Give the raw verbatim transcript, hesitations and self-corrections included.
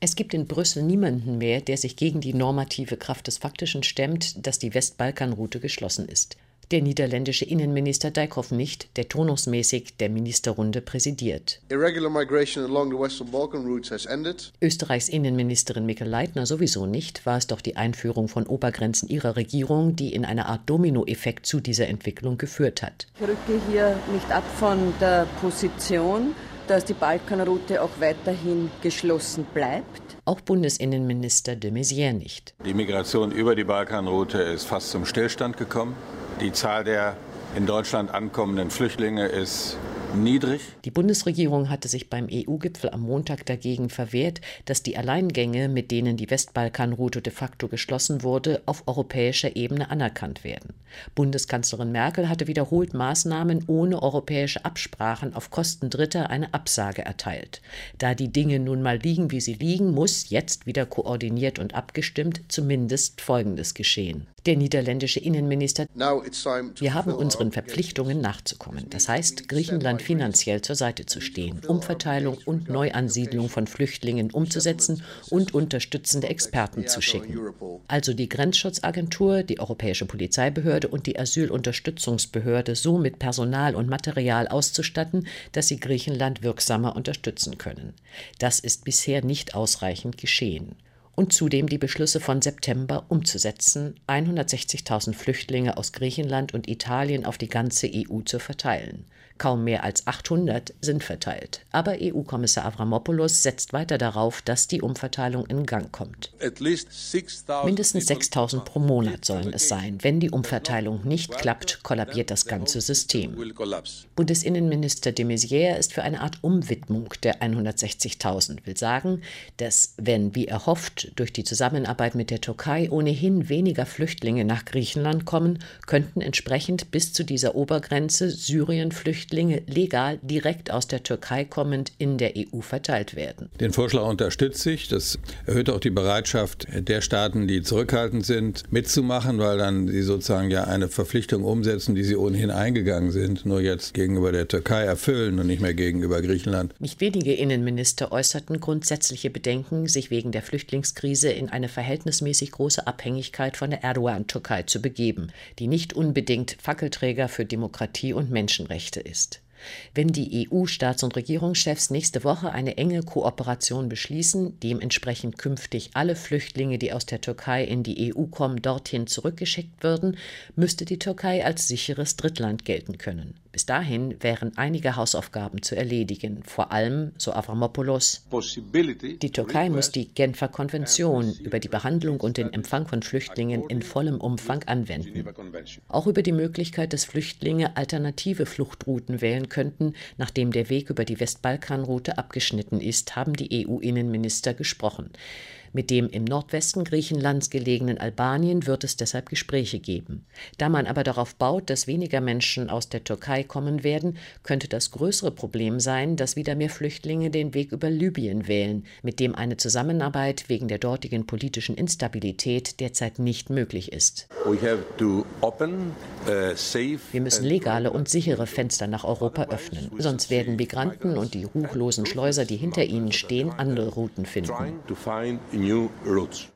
Es gibt in Brüssel niemanden mehr, der sich gegen die normative Kraft des Faktischen stemmt, dass die Westbalkanroute geschlossen ist. Der niederländische Innenminister Dijkhoff nicht, der turnusmäßig der Ministerrunde präsidiert. Österreichs Innenministerin Mikl Leitner sowieso nicht, war es doch die Einführung von Obergrenzen ihrer Regierung, die in einer Art Dominoeffekt zu dieser Entwicklung geführt hat. Ich rücke hier nicht ab von der Position, dass die Balkanroute auch weiterhin geschlossen bleibt. Auch Bundesinnenminister de Maizière nicht. Die Migration über die Balkanroute ist fast zum Stillstand gekommen. Die Zahl der in Deutschland ankommenden Flüchtlinge ist niedrig. Die Bundesregierung hatte sich beim E U-Gipfel am Montag dagegen verwehrt, dass die Alleingänge, mit denen die Westbalkanroute de facto geschlossen wurde, auf europäischer Ebene anerkannt werden. Bundeskanzlerin Merkel hatte wiederholt Maßnahmen ohne europäische Absprachen auf Kosten Dritter eine Absage erteilt. Da die Dinge nun mal liegen, wie sie liegen, muss jetzt wieder koordiniert und abgestimmt zumindest Folgendes geschehen. Der niederländische Innenminister: Wir haben unseren Verpflichtungen nachzukommen. Das heißt, Griechenland finanziell zur Seite zu stehen, Umverteilung und Neuansiedlung von Flüchtlingen umzusetzen und unterstützende Experten zu schicken. Also die Grenzschutzagentur, die Europäische Polizeibehörde und die Asylunterstützungsbehörde so mit Personal und Material auszustatten, dass sie Griechenland wirksamer unterstützen können. Das ist bisher nicht ausreichend geschehen. Und zudem die Beschlüsse von September umzusetzen, hundertsechzigtausend Flüchtlinge aus Griechenland und Italien auf die ganze E U zu verteilen. Kaum mehr als achthundert sind verteilt. Aber E U-Kommissar Avramopoulos setzt weiter darauf, dass die Umverteilung in Gang kommt. Mindestens sechstausend pro Monat sollen es sein. Wenn die Umverteilung nicht klappt, kollabiert das ganze System. Bundesinnenminister de Maizière ist für eine Art Umwidmung der hundertsechzigtausend, will sagen, dass, wenn, wie erhofft, durch die Zusammenarbeit mit der Türkei ohnehin weniger Flüchtlinge nach Griechenland kommen, könnten entsprechend bis zu dieser Obergrenze Syrien-Flüchtlinge legal direkt aus der Türkei kommend in der E U verteilt werden. Den Vorschlag unterstütze ich. Das erhöht auch die Bereitschaft der Staaten, die zurückhaltend sind, mitzumachen, weil dann sie sozusagen ja eine Verpflichtung umsetzen, die sie ohnehin eingegangen sind, nur jetzt gegenüber der Türkei erfüllen und nicht mehr gegenüber Griechenland. Nicht wenige Innenminister äußerten grundsätzliche Bedenken, sich wegen der Flüchtlingskrise in eine verhältnismäßig große Abhängigkeit von der Erdogan-Türkei zu begeben, die nicht unbedingt Fackelträger für Demokratie und Menschenrechte ist. Wenn die E U-Staats- und Regierungschefs nächste Woche eine enge Kooperation beschließen, dementsprechend künftig alle Flüchtlinge, die aus der Türkei in die E U kommen, dorthin zurückgeschickt würden, müsste die Türkei als sicheres Drittland gelten können. Bis dahin wären einige Hausaufgaben zu erledigen, vor allem, so Avramopoulos, die Türkei muss die Genfer Konvention über die Behandlung und den Empfang von Flüchtlingen in vollem Umfang anwenden. Auch über die Möglichkeit, dass Flüchtlinge alternative Fluchtrouten wählen könnten, nachdem der Weg über die Westbalkanroute abgeschnitten ist, haben die E U-Innenminister gesprochen. Mit dem im Nordwesten Griechenlands gelegenen Albanien wird es deshalb Gespräche geben. Da man aber darauf baut, dass weniger Menschen aus der Türkei kommen werden, könnte das größere Problem sein, dass wieder mehr Flüchtlinge den Weg über Libyen wählen, mit dem eine Zusammenarbeit wegen der dortigen politischen Instabilität derzeit nicht möglich ist. Wir müssen legale und sichere Fenster nach Europa öffnen, sonst werden Migranten und die ruchlosen Schleuser, die hinter ihnen stehen, andere Routen finden. New routes.